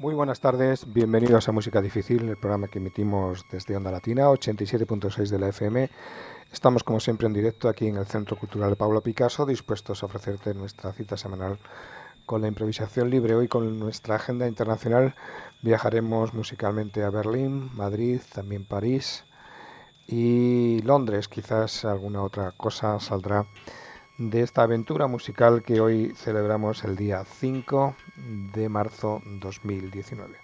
Muy buenas tardes, bienvenidos a Música Difícil, el programa que emitimos desde Onda Latina, 87.6 de la FM. Estamos como siempre en directo aquí en el Centro Cultural de Pablo Picasso, dispuestos a ofrecerte nuestra cita semanal con la improvisación libre. Hoy con nuestra agenda internacional viajaremos musicalmente a Berlín, Madrid, también París y Londres. Quizás alguna otra cosa saldrá de esta aventura musical que hoy celebramos el día 5 de marzo 2019.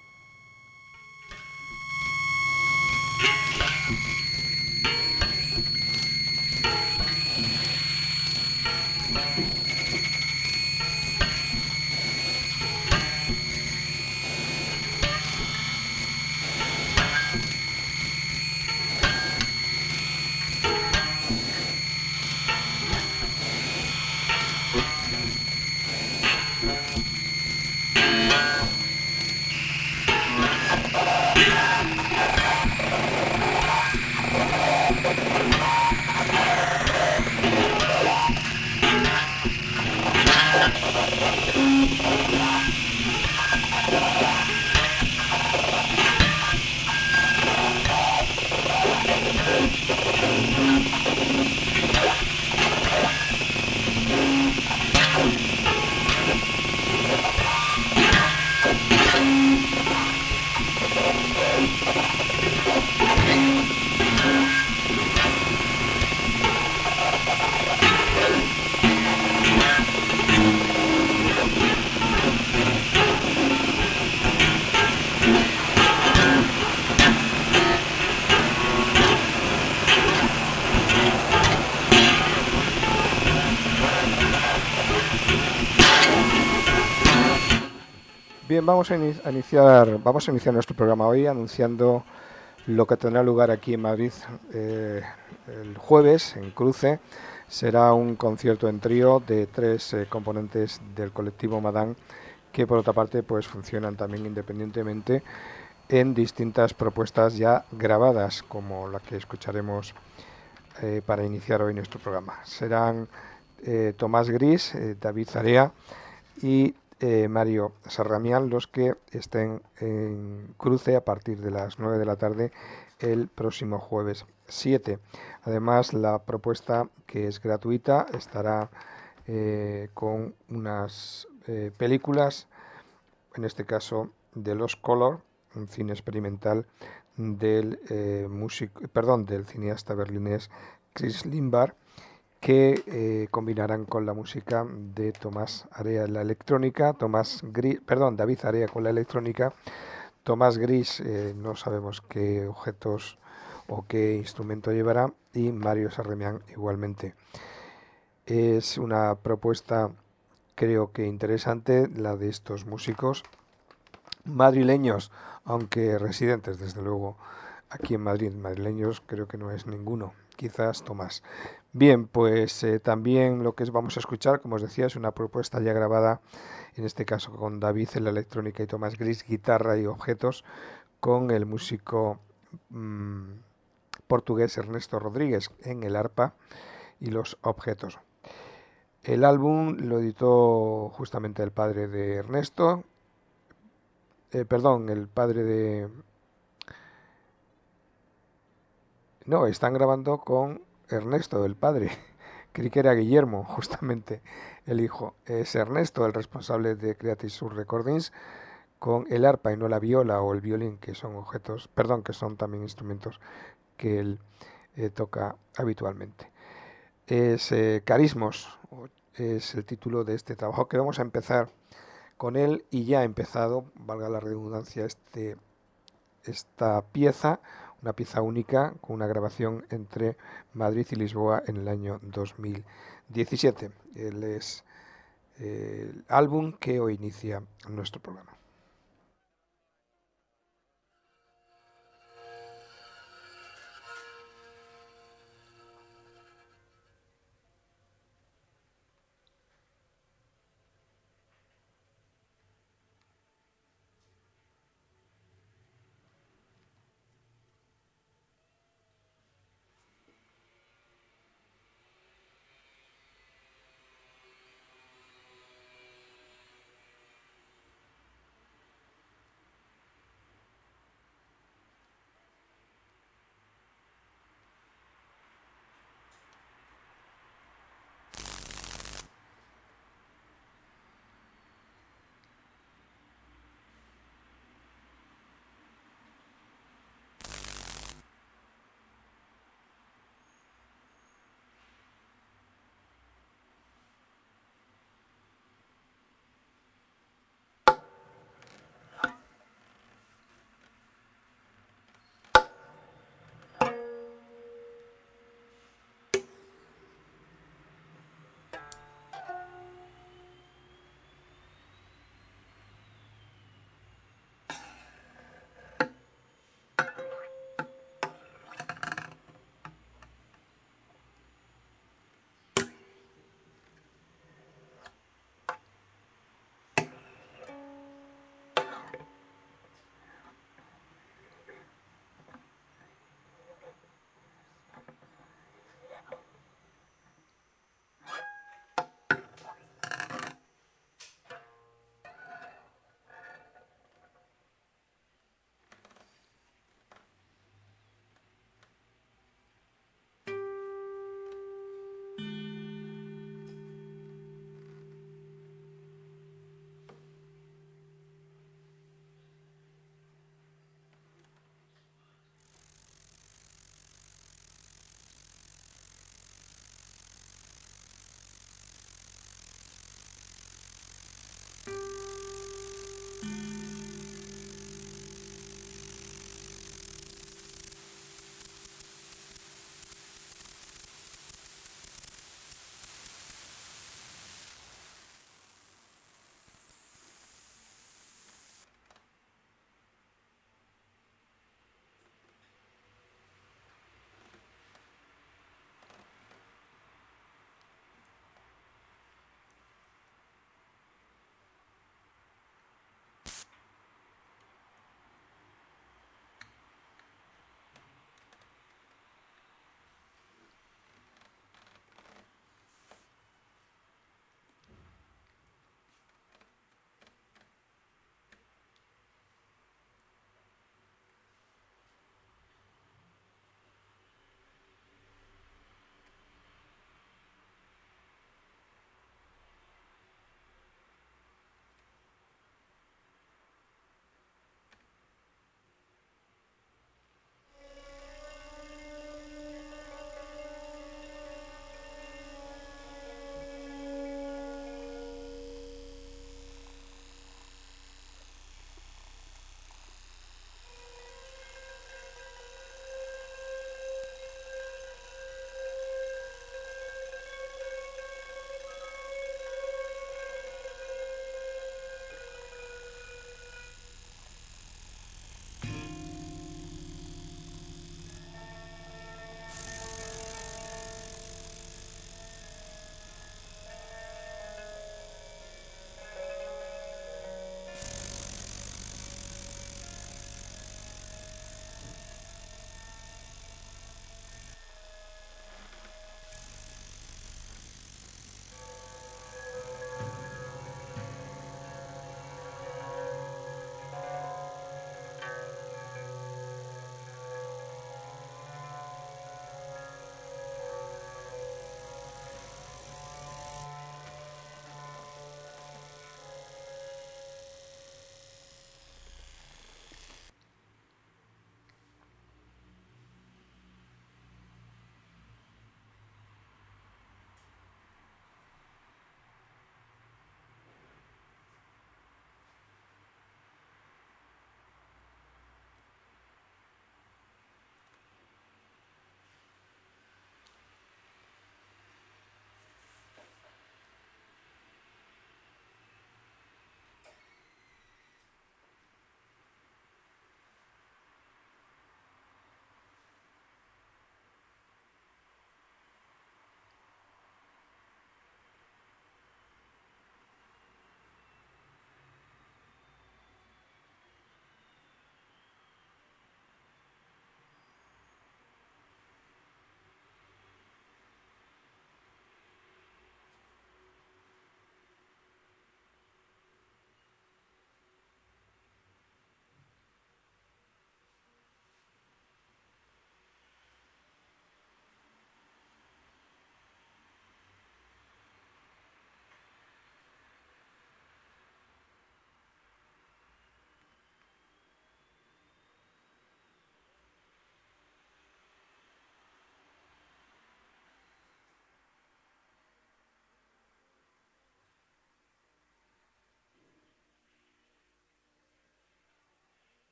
Bien, vamos a iniciar nuestro programa hoy anunciando lo que tendrá lugar aquí en Madrid el jueves en Cruce. Será un concierto en trío de tres componentes del colectivo Madán, que por otra parte pues funcionan también independientemente en distintas propuestas ya grabadas, como la que escucharemos para iniciar hoy nuestro programa. Serán Tomás Gris, David Zarea y Mario Sarramián los que estén en Cruce a partir de las 9 de la tarde el próximo jueves 7. Además, la propuesta, que es gratuita, estará con unas películas, en este caso de Los Color, un cine experimental del cineasta berlinés Chris Lindberg, que combinarán con la música de Tomás Area en la electrónica, David Area con la electrónica, Tomás Gris no sabemos qué objetos o qué instrumento llevará, y Mario Sarremian igualmente. Es una propuesta, creo que interesante, la de estos músicos madrileños, aunque residentes desde luego aquí en Madrid. Madrileños creo que no es ninguno, quizás Tomás. Bien, pues también lo que vamos a escuchar, como os decía, es una propuesta ya grabada, en este caso con David en la electrónica y Tomás Gris, guitarra y objetos, con el músico portugués Ernesto Rodríguez en el arpa y los objetos. El álbum lo editó justamente el padre de Ernesto, el padre de... No, están grabando con Ernesto, el padre. Creí que era Guillermo, justamente el hijo. Es Ernesto el responsable de Creative Source Recordings, con el arpa y no la viola o el violín, que son que son también instrumentos que él toca habitualmente. Es Carismos, es el título de este trabajo, que vamos a empezar con él, y ya ha empezado, valga la redundancia, esta pieza, una pieza única con una grabación entre Madrid y Lisboa en el año 2017. Él es el álbum que hoy inicia nuestro programa.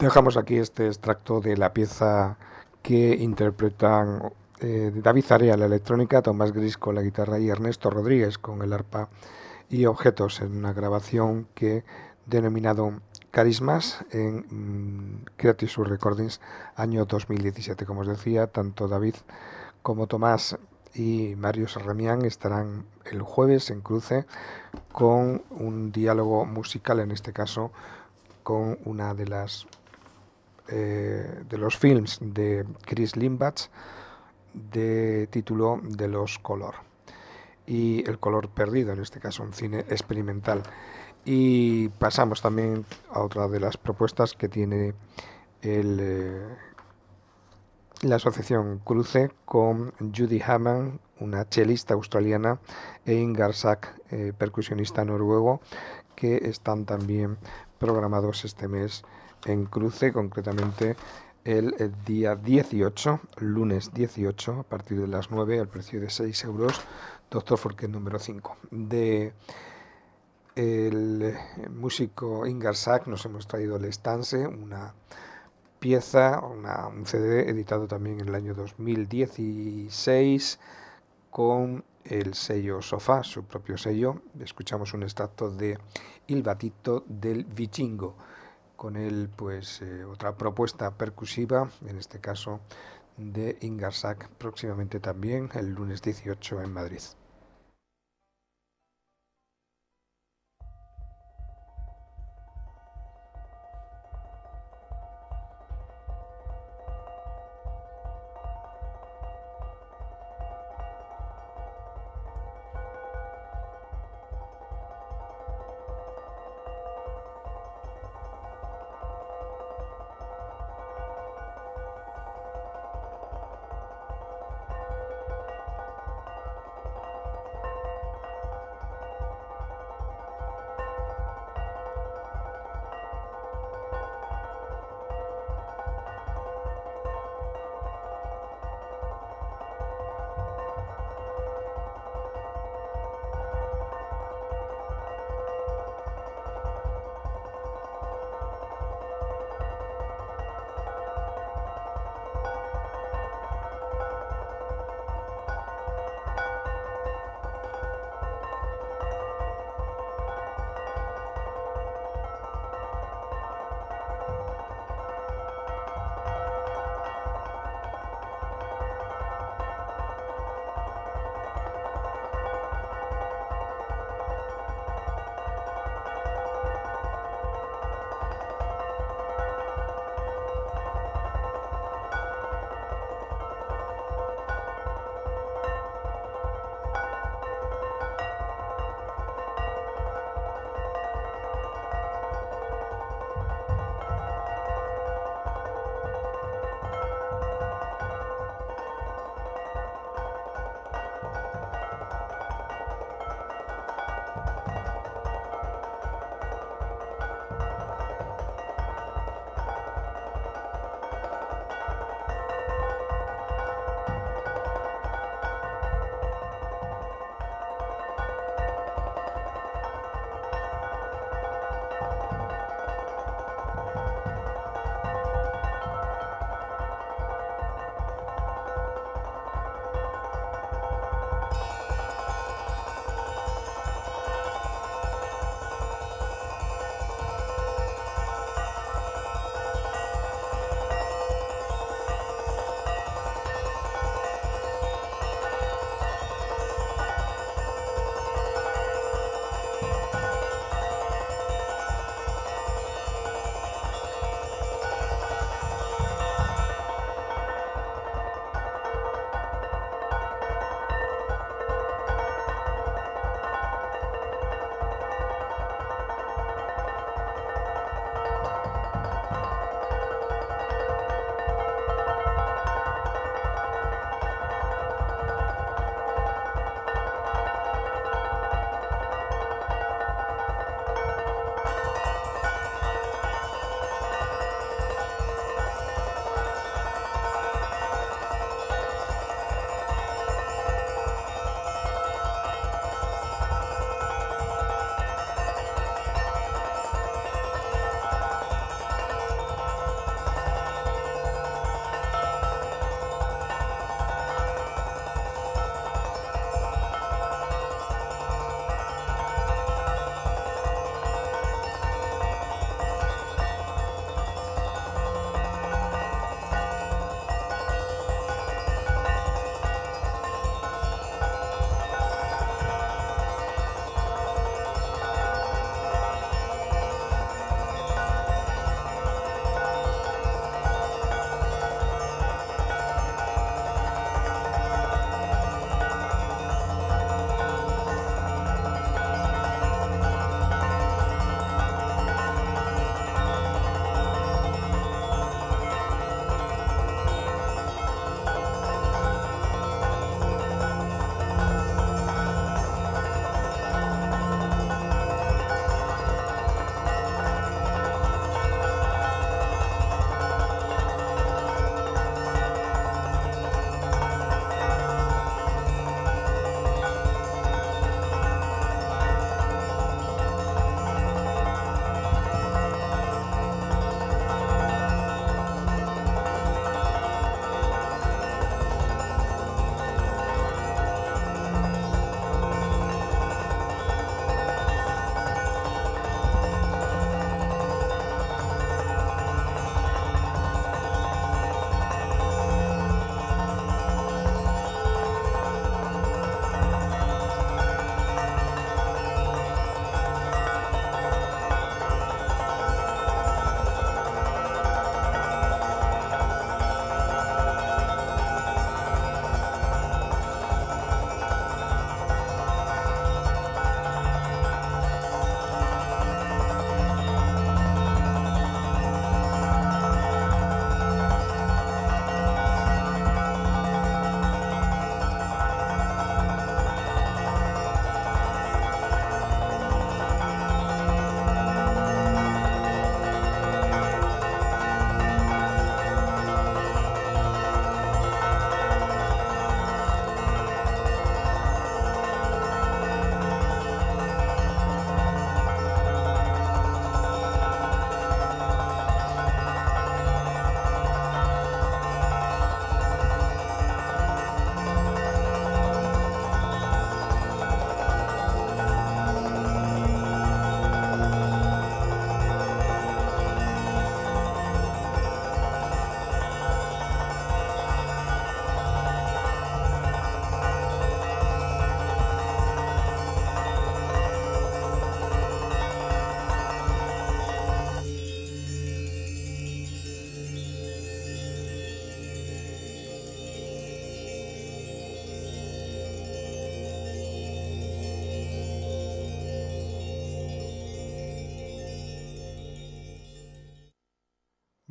Dejamos aquí este extracto de la pieza que interpretan David Zarea la electrónica, Tomás Gris con la guitarra y Ernesto Rodríguez con el arpa y objetos en una grabación que denominado Carismas en Creative Source Recordings año 2017. Como os decía, tanto David como Tomás y Mario Sarramián estarán el jueves en Cruce con un diálogo musical, en este caso con una de los films de Chris Limbach de título De los color y El color perdido, en este caso un cine experimental. Y pasamos también a otra de las propuestas que tiene la asociación Cruce con Judy Hamann, una chelista australiana, e Ingar Sack, percusionista noruego, que están también programados este mes en Cruce, concretamente el día 18, lunes 18, a partir de las 9, al precio de 6 euros, Doctor Forquet número 5. De el músico Ingar Sack nos hemos traído el Stance, una pieza, un CD editado también en el año 2016 con el sello Sofá, su propio sello. Escuchamos un extracto de Il Batito del Vichingo, con él pues otra propuesta percusiva, en este caso de Ingar Sack, próximamente también el lunes 18 en Madrid.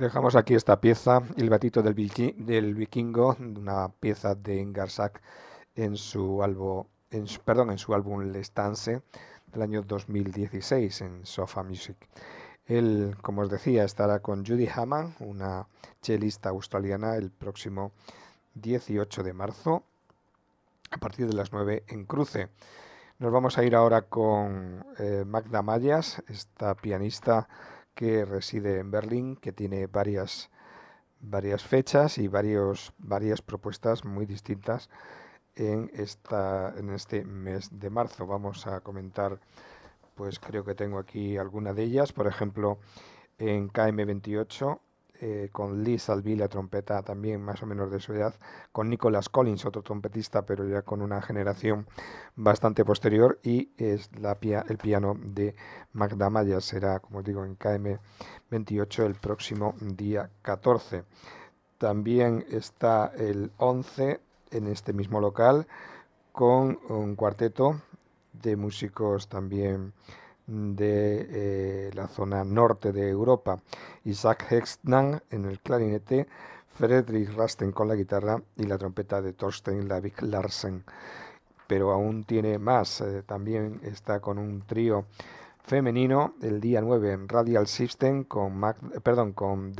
Dejamos aquí esta pieza, El batito del vikingo, una pieza de Ingarsak en su álbum, en su álbum Les Dance del año 2016 en Sofa Music. Él, como os decía, estará con Judy Hammond, una chelista australiana, el próximo 18 de marzo a partir de las 9 en Cruce. Nos vamos a ir ahora con Magda Mayas, esta pianista que reside en Berlín, que tiene varias fechas y varias propuestas muy distintas en este mes de marzo. Vamos a comentar, pues creo que tengo aquí alguna de ellas, por ejemplo, en KM28, con Lee Salvi, la trompeta también más o menos de su edad, con Nicholas Collins, otro trompetista, pero ya con una generación bastante posterior, y es el piano de Magda Maya. Será, como digo, en KM28 el próximo día 14. También está el 11 en este mismo local con un cuarteto de músicos también de la zona norte de Europa. Isaac Hexnan en el clarinete, Fredrik Rasten con la guitarra y la trompeta de Torsten Lavik Larsen. Pero aún tiene más, también está con un trío femenino el día 9 en Radial System con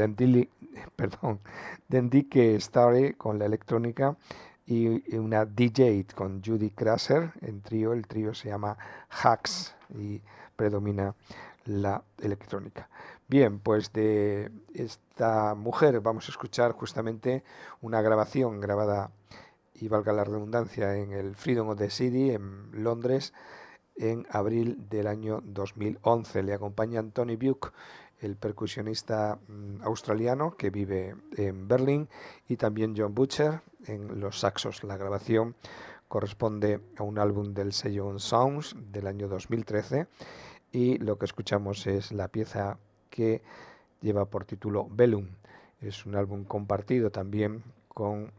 Dendike Starry con la electrónica y una DJ con Judy Krasser en trío. El trío se llama Hacks y predomina la electrónica. Bien, pues de esta mujer vamos a escuchar justamente una grabación grabada, y valga la redundancia, en el Freedom of the City en Londres en abril del año 2011. Le acompañan Tony Buck, el percusionista australiano que vive en Berlín, y también John Butcher en los saxos. La grabación corresponde a un álbum del sello On Sounds del año 2013 y lo que escuchamos es la pieza que lleva por título Bellum. Es un álbum compartido también con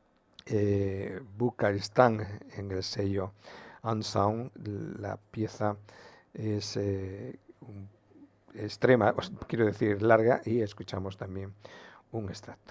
Bukarestán en el sello Unsound. La pieza es extrema, quiero decir larga, y escuchamos también un extracto.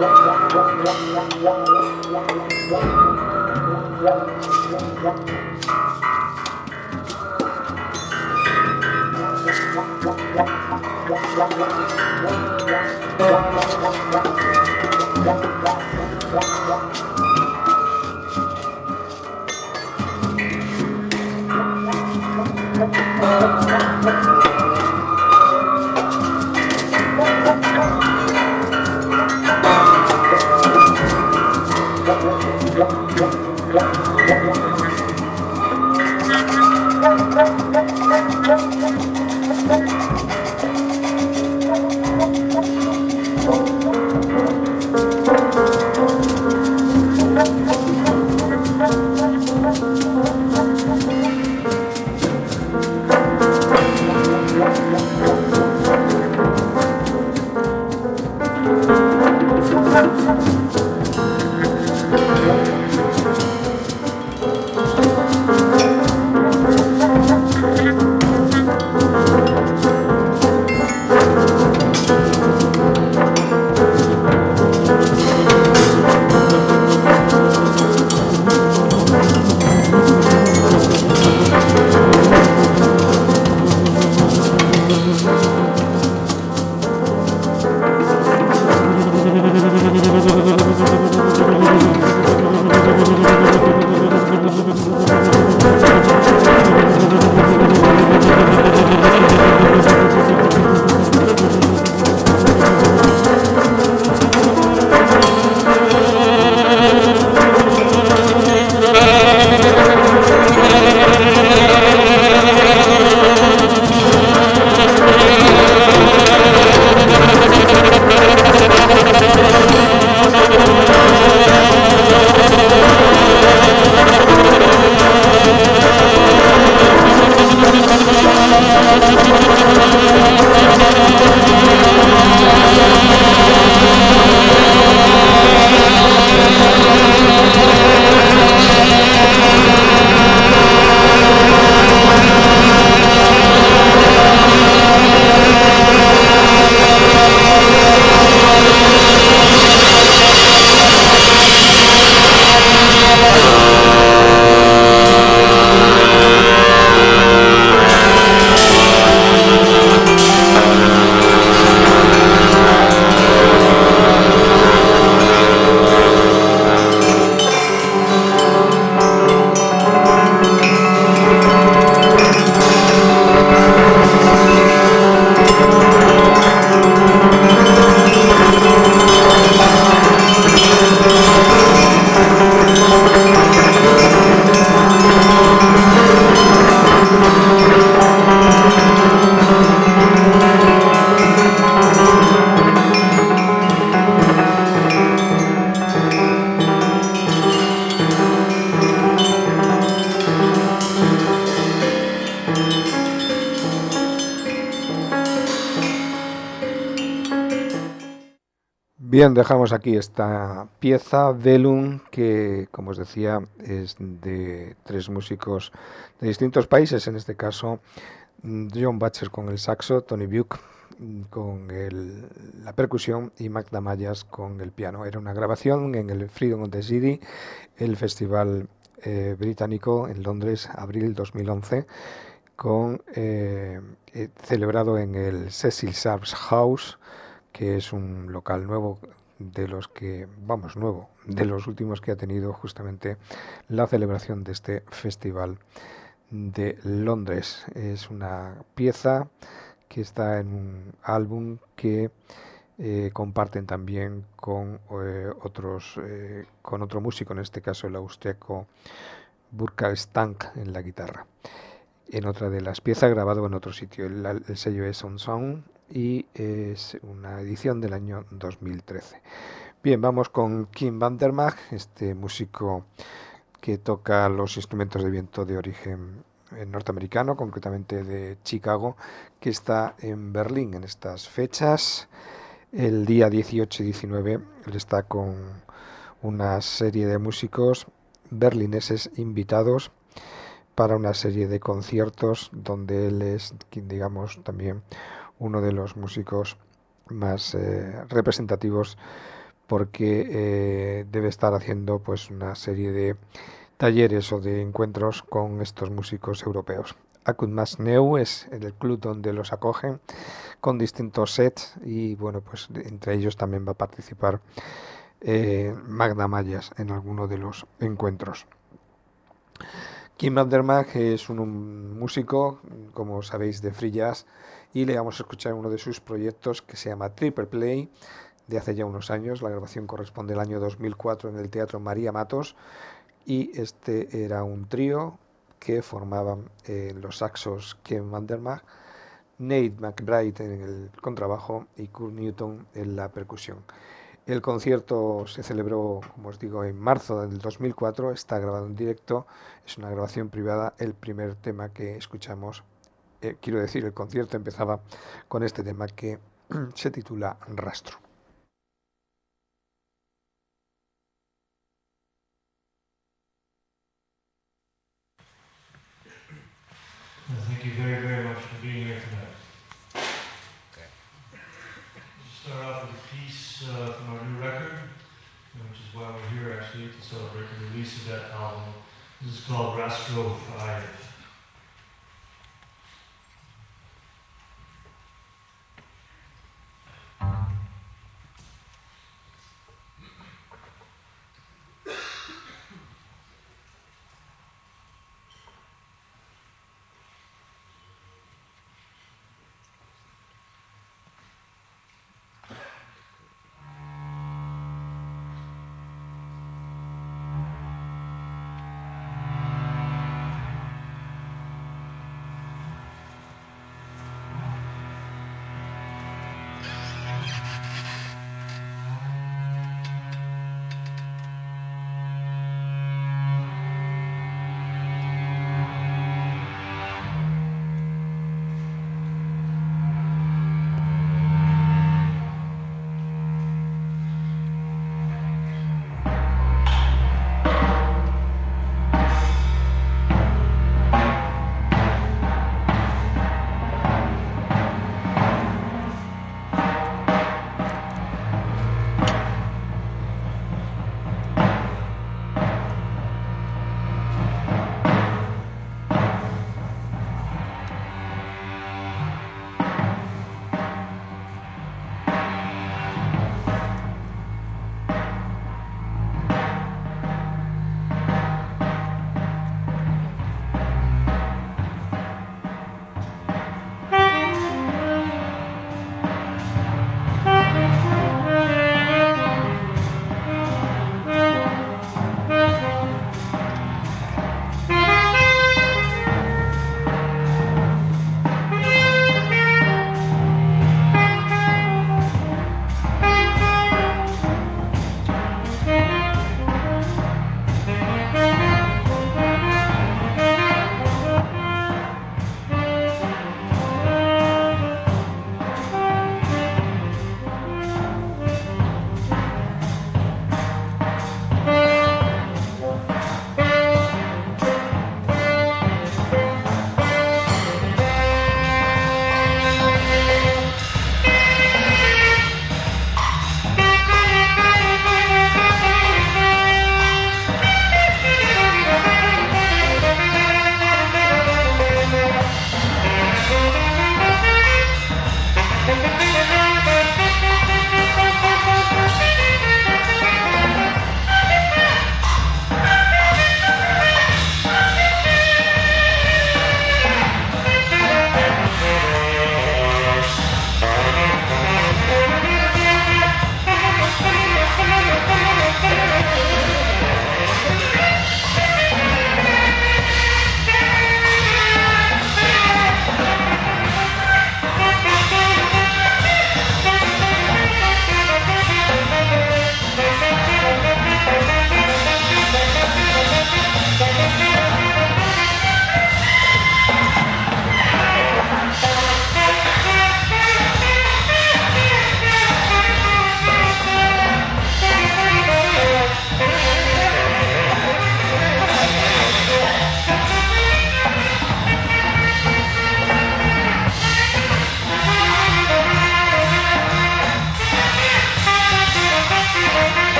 Bien, dejamos aquí esta pieza, Velum, que, como os decía, es de tres músicos de distintos países, en este caso John Butcher con el saxo, Tony Buck con la percusión y Magda Mayas con el piano. Era una grabación en el Freedom of the City, el festival británico en Londres, abril 2011, celebrado en el Cecil Sharps House, que es un local nuevo de los que, nuevo, de los últimos que ha tenido justamente la celebración de este festival de Londres. Es una pieza que está en un álbum que comparten también con con otro músico, en este caso el austriaco Burkhard Stank en la guitarra. En otra de las piezas grabado en otro sitio. El sello es On Sound y es una edición del año 2013. Bien, vamos con Kim Vandermark, este músico que toca los instrumentos de viento de origen norteamericano, concretamente de Chicago, que está en Berlín en estas fechas. El día 18 y 19 él está con una serie de músicos berlineses invitados para una serie de conciertos donde él es, digamos, también uno de los músicos más representativos porque debe estar haciendo pues una serie de talleres o de encuentros con estos músicos europeos. Acut Mas Neu es el club donde los acogen con distintos sets y bueno, pues entre ellos también va a participar Magda Mayas en alguno de los encuentros. Kim Vandermark es un músico, como sabéis, de free jazz y le vamos a escuchar uno de sus proyectos que se llama Triple Play, de hace ya unos años. La grabación corresponde al año 2004 en el Teatro María Matos y este era un trío que formaban los saxos Kim Vandermark, Nate McBride en el contrabajo y Kurt Newton en la percusión. El concierto se celebró, como os digo, en marzo del 2004, está grabado en directo, es una grabación privada. El primer tema que escuchamos, quiero decir, el concierto empezaba con este tema que se titula Rastro. Thank you very, very much for being here tonight. We'll start off with a piece from our new record, which is why we're here actually, to celebrate the release of that album. This is called Rastro 5.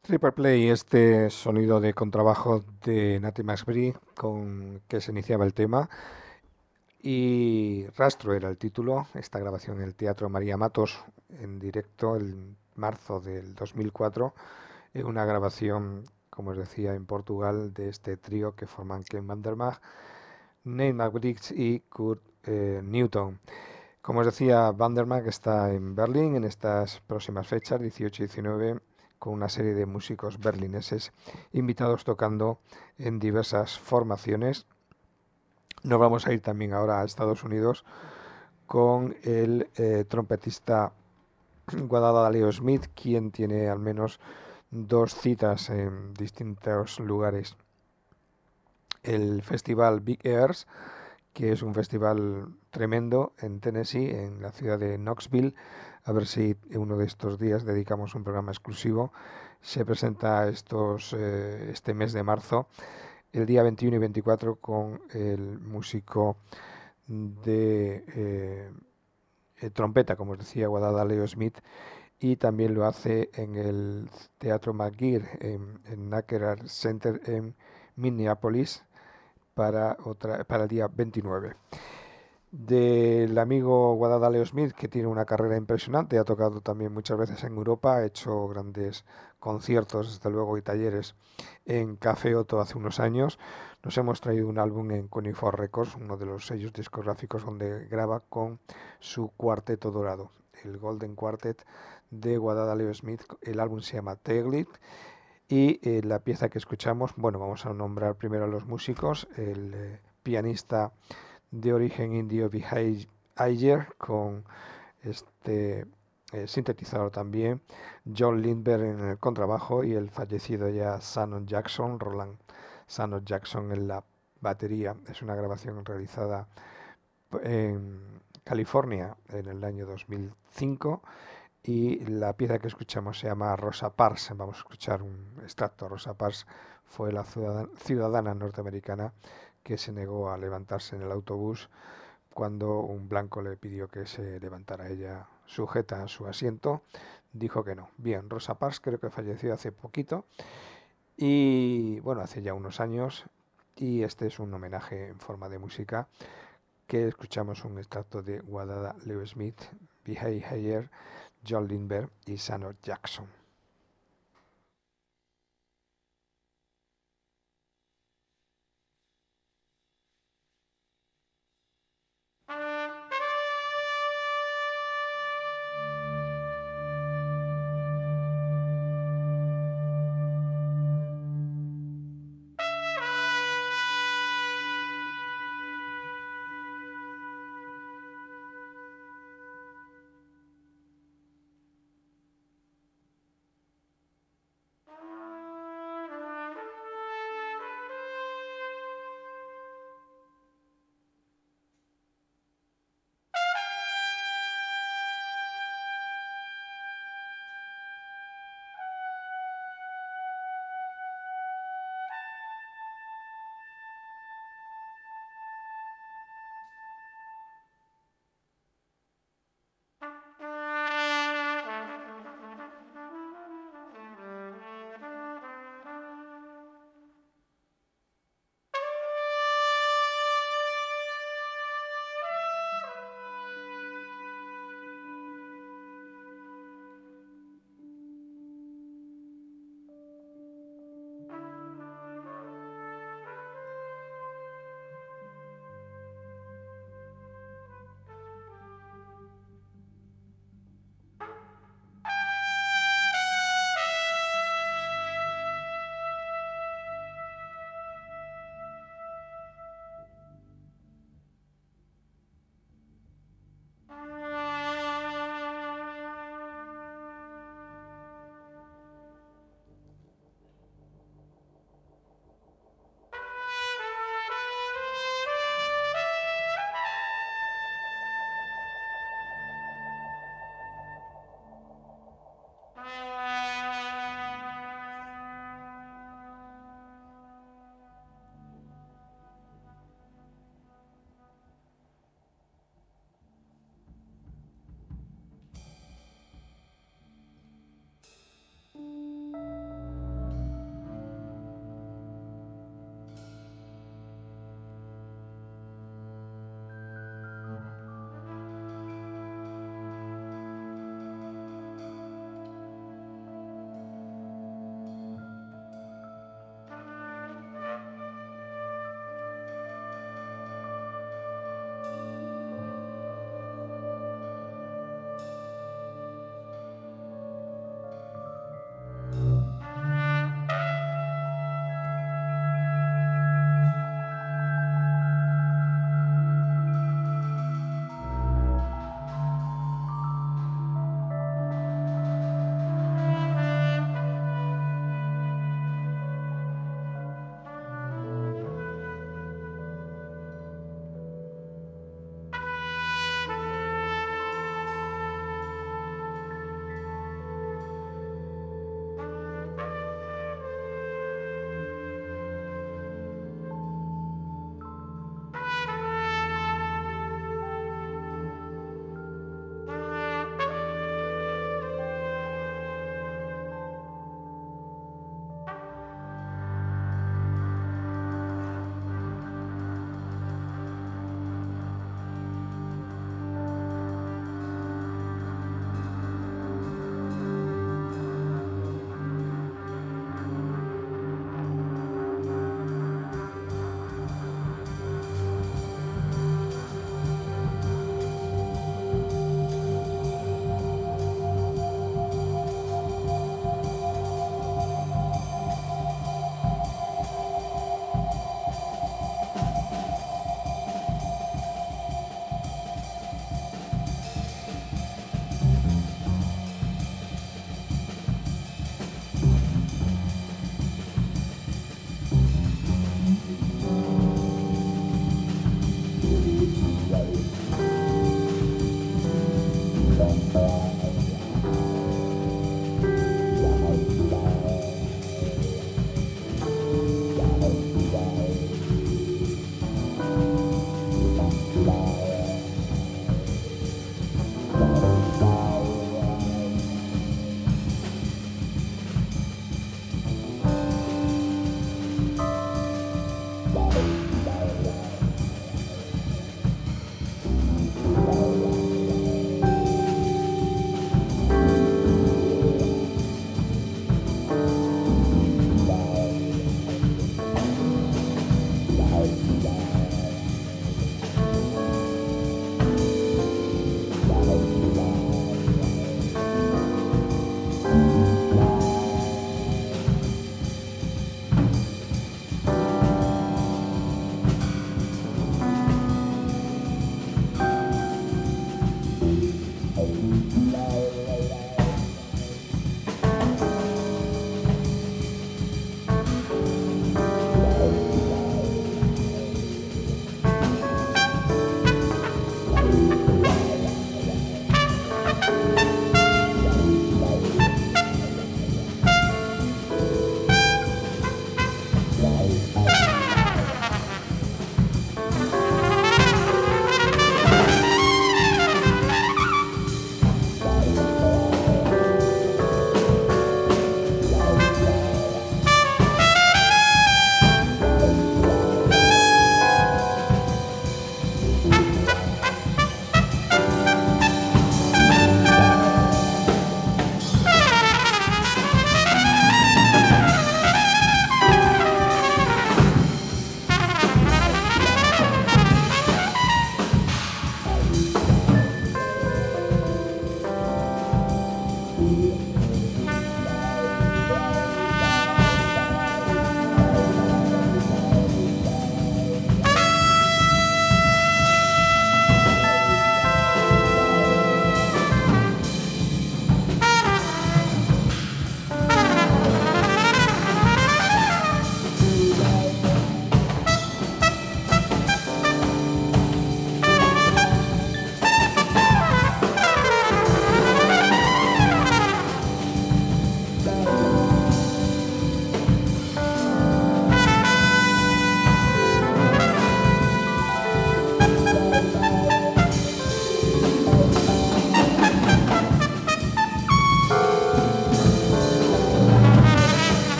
Triple Play, este sonido de contrabajo de Natty McBride con que se iniciaba el tema. Y Rastro era el título, esta grabación en el Teatro María Matos en directo en marzo del 2004, en una grabación, como os decía, en Portugal de este trío que forman Ken Vandermark, Nate McBride y Kurt Newton. Como os decía, Vandermark está en Berlín en estas próximas fechas, 18 y 19, con una serie de músicos berlineses invitados tocando en diversas formaciones. Nos vamos a ir también ahora a Estados Unidos con el trompetista Guadalajara Smith, quien tiene al menos dos citas en distintos lugares. El festival Big Ears, que es un festival tremendo en Tennessee, en la ciudad de Knoxville. A ver si uno de estos días dedicamos un programa exclusivo. Se presenta este mes de marzo, el día 21 y 24, con el músico de trompeta, como os decía, Guadalajara Leo Smith, y también lo hace en el Teatro McGear en Nacker Art Center en Minneapolis para el día 29. Del amigo Guadalajara Smith, que tiene una carrera impresionante, ha tocado también muchas veces en Europa, ha hecho grandes conciertos, desde luego, y talleres en Café Otto hace unos años. Nos hemos traído un álbum en Conifer Records, uno de los sellos discográficos donde graba con su cuarteto dorado, el Golden Quartet de Guadalajara Smith. El álbum se llama Teglit y la pieza que escuchamos, bueno, vamos a nombrar primero a los músicos, el pianista de origen indio Vijay Iyer con este sintetizador también, John Lindbergh en el contrabajo y el fallecido ya Shannon Jackson, Roland Shannon Jackson en la batería. Es una grabación realizada en California en el año 2005 y la pieza que escuchamos se llama Rosa Parks. Vamos a escuchar un extracto. Rosa Parks fue la ciudadana norteamericana que se negó a levantarse en el autobús cuando un blanco le pidió que se levantara. Ella, sujeta a su asiento, dijo que no. Bien, Rosa Parks creo que falleció hace poquito y bueno, hace ya unos años, y este es un homenaje en forma de música que escuchamos un extracto de Wadada Leo Smith, Vijay Iyer, John Lindbergh y Shannon Jackson.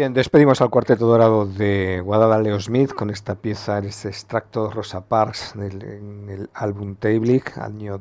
Bien, despedimos al Cuarteto Dorado de Guadalajara Leo Smith con esta pieza, este extracto Rosa Parks en el álbum Tablik, año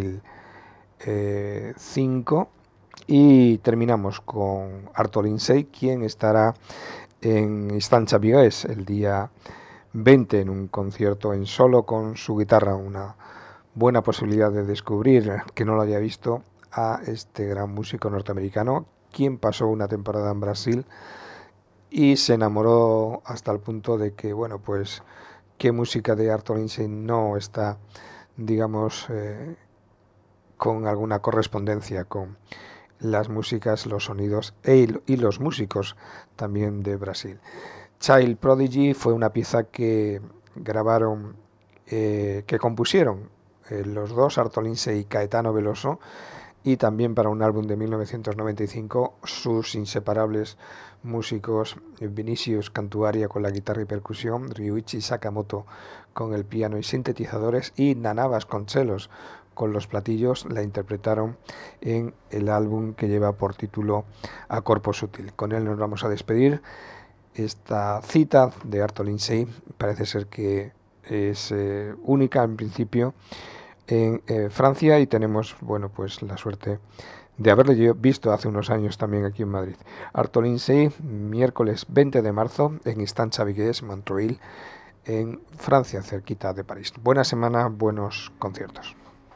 2005. Y terminamos con Arto Lindsay, quien estará en Istancha Vigués el día 20 en un concierto en solo con su guitarra, una buena posibilidad de descubrir, que no lo haya visto, a este gran músico norteamericano, quien pasó una temporada en Brasil y se enamoró hasta el punto de que, bueno, pues, qué música de Arto Lindsay no está, digamos, con alguna correspondencia con las músicas, los sonidos y los músicos también de Brasil. Child Prodigy fue una pieza que grabaron, que compusieron los dos, Arto Lindsay y Caetano Veloso, y también para un álbum de 1995 sus inseparables músicos Vinicius Cantuaria con la guitarra y percusión, Ryuichi Sakamoto con el piano y sintetizadores y Nana Vasconcelos con los platillos. La interpretaron en el álbum que lleva por título A Corpo Sutil. Con él nos vamos a despedir. Esta cita de Arto Lindsay parece ser que es única en principio en Francia, y tenemos, bueno, pues la suerte de haberle visto hace unos años también aquí en Madrid. Arto Lindsay, miércoles 20 de marzo en Istancha Vigués, Montreuil, en Francia, cerquita de París. Buena semana, buenos conciertos.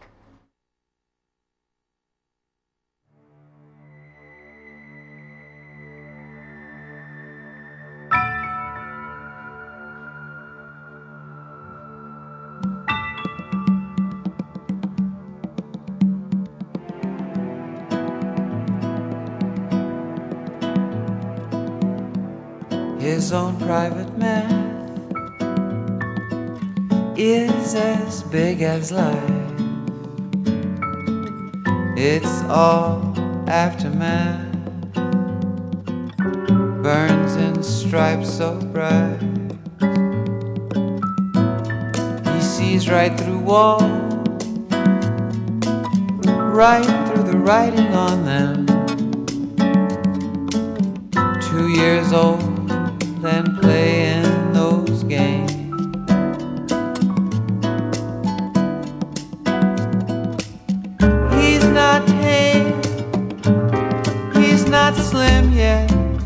His own private math is as big as life. It's all aftermath, burns in stripes so bright. He sees right through walls, right through the writing on them. 2 years old and playing those games. He's not tame, he's not slim yet.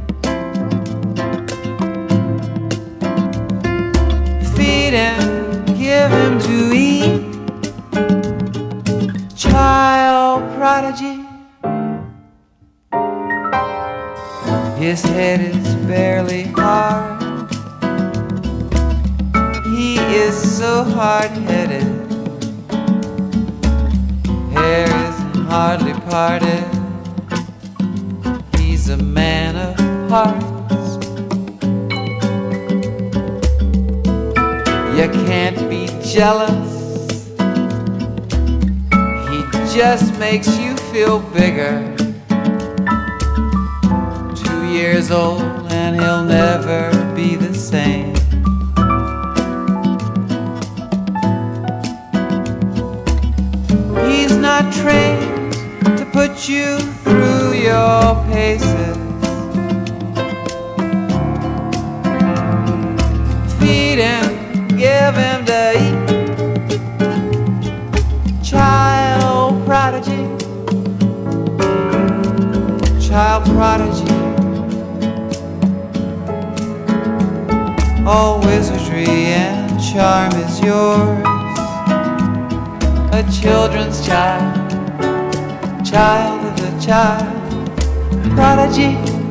Feed him, give him to eat. Child prodigy. His head is barely hard. He is so hard-headed. Hair isn't hardly parted. He's a man of parts. You can't be jealous. He just makes you feel bigger. 2 years old and he'll never be the same. He's not trained to put you through your paces. Feed him, give him to eat. Child prodigy. Child prodigy. All wizardry and charm is yours. A children's child, child of a child, prodigy.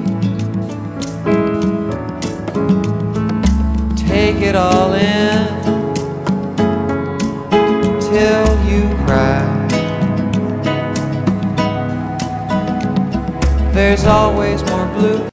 Take it all in till you cry. There's always more blue.